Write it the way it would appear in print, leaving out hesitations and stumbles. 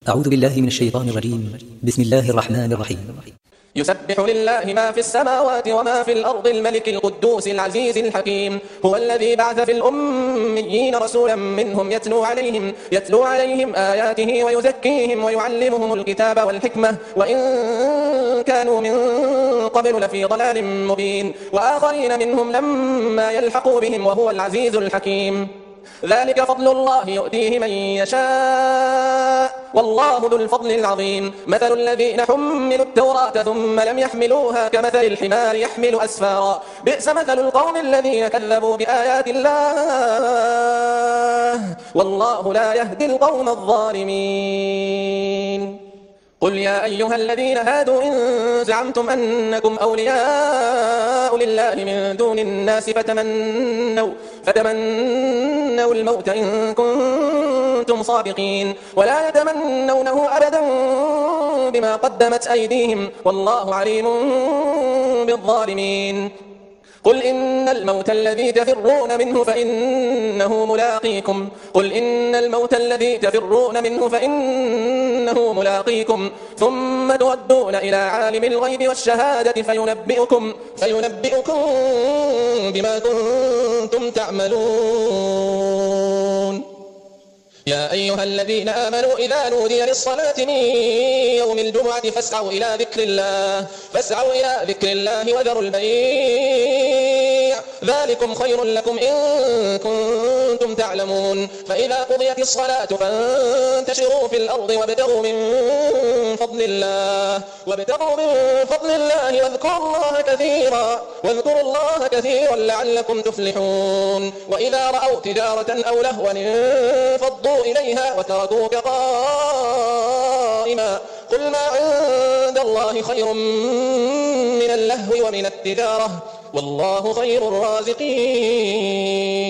أعوذ بالله من الشيطان الرجيم. بسم الله الرحمن الرحيم. يسبح لله ما في السماوات وما في الأرض الملك القدوس العزيز الحكيم. هو الذي بعث في الأميين رسولا منهم يتلو عليهم آياته ويزكيهم ويعلمهم الكتاب والحكمة وإن كانوا من قبل لفي ضلال مبين وآخرين منهم لما يلحقوا بهم وهو العزيز الحكيم. ذلك فضل الله يؤتيه من يشاء والله ذو الفضل العظيم. مثل الذين حملوا التوراة ثم لم يحملوها كمثل الحمار يحمل أسفارا بئس مثل القوم الذين كذبوا بآيات الله والله لا يهدي القوم الظالمين. قل يا أيها الذين هادوا إن زعمتم أنكم أولياء لله من دون الناس فتمنوا الموت إن كنتم صادقين ولا يتمنونه أبدا بما قدمت أيديهم والله عليم بالظالمين. قل إن الموت الذي تفرون منه فإنه ملاقيكم ثم تردون إلى عالم الغيب والشهادة فينبئكم بما كنتم تعملون. يا أيها الذين آمنوا إذا نودي للصلاة من يوم الجمعة فاسعوا إلى ذكر الله وذروا البيع ذلكم خير لكم إن كنتم تعلمون. فإذا قضيت الصلاة فانتشروا في الأرض وابتغوا من فضل الله واذكروا الله كثيرا لعلكم تفلحون. وإذا رأوا تجارة أو لهوا انفضوا إليها وتركوك قائما قل ما عند الله خير من اللهو ومن التجارة والله خير الرازقين.